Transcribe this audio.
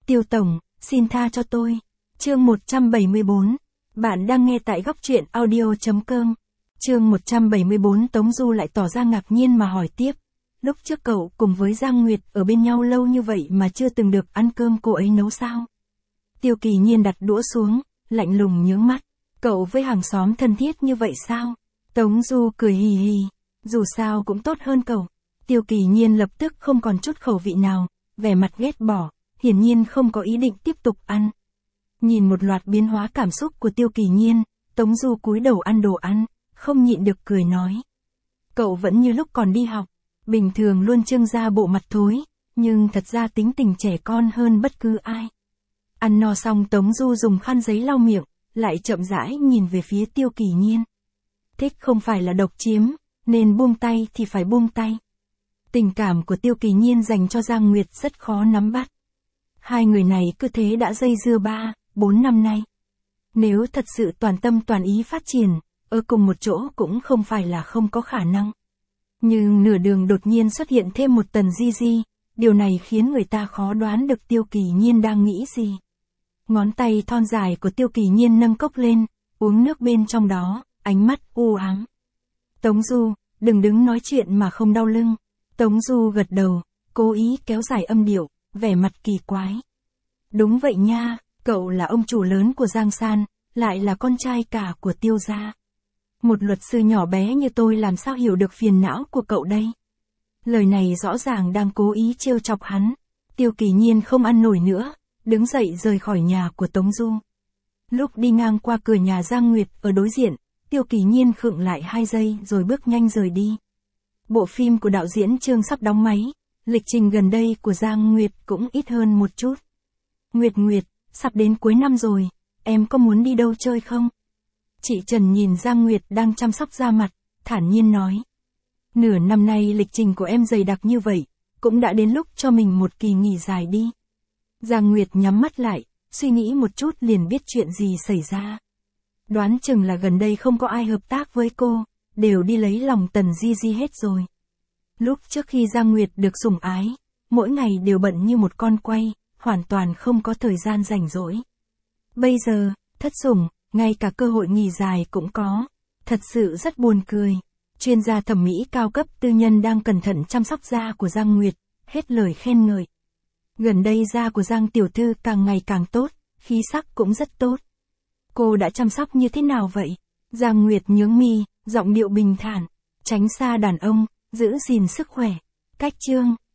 Tiêu tổng, xin tha cho tôi. Chương 174. Bạn đang nghe tại góc truyện audio.com. Chương 174. Tống Du lại tỏ ra ngạc nhiên mà hỏi tiếp. Lúc trước cậu cùng với Giang Nguyệt ở bên nhau lâu như vậy mà chưa từng được ăn cơm cô ấy nấu sao? Tiêu Kỳ Nhiên đặt đũa xuống, lạnh lùng nhướng mắt. Cậu với hàng xóm thân thiết như vậy sao? Tống Du cười hì hì. Dù sao cũng tốt hơn cậu. Tiêu Kỳ Nhiên lập tức không còn chút khẩu vị nào, vẻ mặt ghét bỏ, hiển nhiên không có ý định tiếp tục ăn. Nhìn một loạt biến hóa cảm xúc của Tiêu Kỳ Nhiên, Tống Du cúi đầu ăn đồ ăn, không nhịn được cười nói. Cậu vẫn như lúc còn đi học, bình thường luôn trưng ra bộ mặt thối, nhưng thật ra tính tình trẻ con hơn bất cứ ai. Ăn no xong Tống Du dùng khăn giấy lau miệng, lại chậm rãi nhìn về phía Tiêu Kỳ Nhiên. Thích không phải là độc chiếm, nên buông tay thì phải buông tay. Tình cảm của Tiêu Kỳ Nhiên dành cho Giang Nguyệt rất khó nắm bắt. Hai người này cứ thế đã dây dưa 3-4 năm nay. Nếu thật sự toàn tâm toàn ý phát triển, ở cùng một chỗ cũng không phải là không có khả năng. Nhưng nửa đường đột nhiên xuất hiện thêm một Tần Di Di, điều này khiến người ta khó đoán được Tiêu Kỳ Nhiên đang nghĩ gì. Ngón tay thon dài của Tiêu Kỳ Nhiên nâng cốc lên, uống nước bên trong đó, ánh mắt u ám. Tống Du, đừng đứng nói chuyện mà không đau lưng. Tống Du gật đầu, cố ý kéo dài âm điệu, vẻ mặt kỳ quái. Đúng vậy nha, cậu là ông chủ lớn của Giang San, lại là con trai cả của Tiêu gia. Một luật sư nhỏ bé như tôi làm sao hiểu được phiền não của cậu đây? Lời này rõ ràng đang cố ý trêu chọc hắn. Tiêu Kỳ Nhiên không ăn nổi nữa, đứng dậy rời khỏi nhà của Tống Du. Lúc đi ngang qua cửa nhà Giang Nguyệt ở đối diện, Tiêu Kỳ Nhiên khựng lại 2 giây rồi bước nhanh rời đi. Bộ phim của đạo diễn Trương sắp đóng máy, lịch trình gần đây của Giang Nguyệt cũng ít hơn một chút. Nguyệt, sắp đến cuối năm rồi, em có muốn đi đâu chơi không? Chị Trần nhìn Giang Nguyệt đang chăm sóc da mặt, thản nhiên nói. Nửa năm nay lịch trình của em dày đặc như vậy, cũng đã đến lúc cho mình một kỳ nghỉ dài đi. Giang Nguyệt nhắm mắt lại, suy nghĩ một chút liền biết chuyện gì xảy ra. Đoán chừng là gần đây không có ai hợp tác với cô, đều đi lấy lòng Tần Di Di hết rồi. Lúc trước khi Giang Nguyệt được sủng ái, mỗi ngày đều bận như một con quay, hoàn toàn không có thời gian rảnh rỗi. Bây giờ, thất sủng, ngay cả cơ hội nghỉ dài cũng có. Thật sự rất buồn cười. Chuyên gia thẩm mỹ cao cấp tư nhân đang cẩn thận chăm sóc da của Giang Nguyệt, hết lời khen ngợi. Gần đây da của Giang tiểu thư càng ngày càng tốt, khí sắc cũng rất tốt. Cô đã chăm sóc như thế nào vậy? Giang Nguyệt nhướng mi, giọng điệu bình thản. Tránh xa đàn ông, giữ gìn sức khỏe. Cách chương.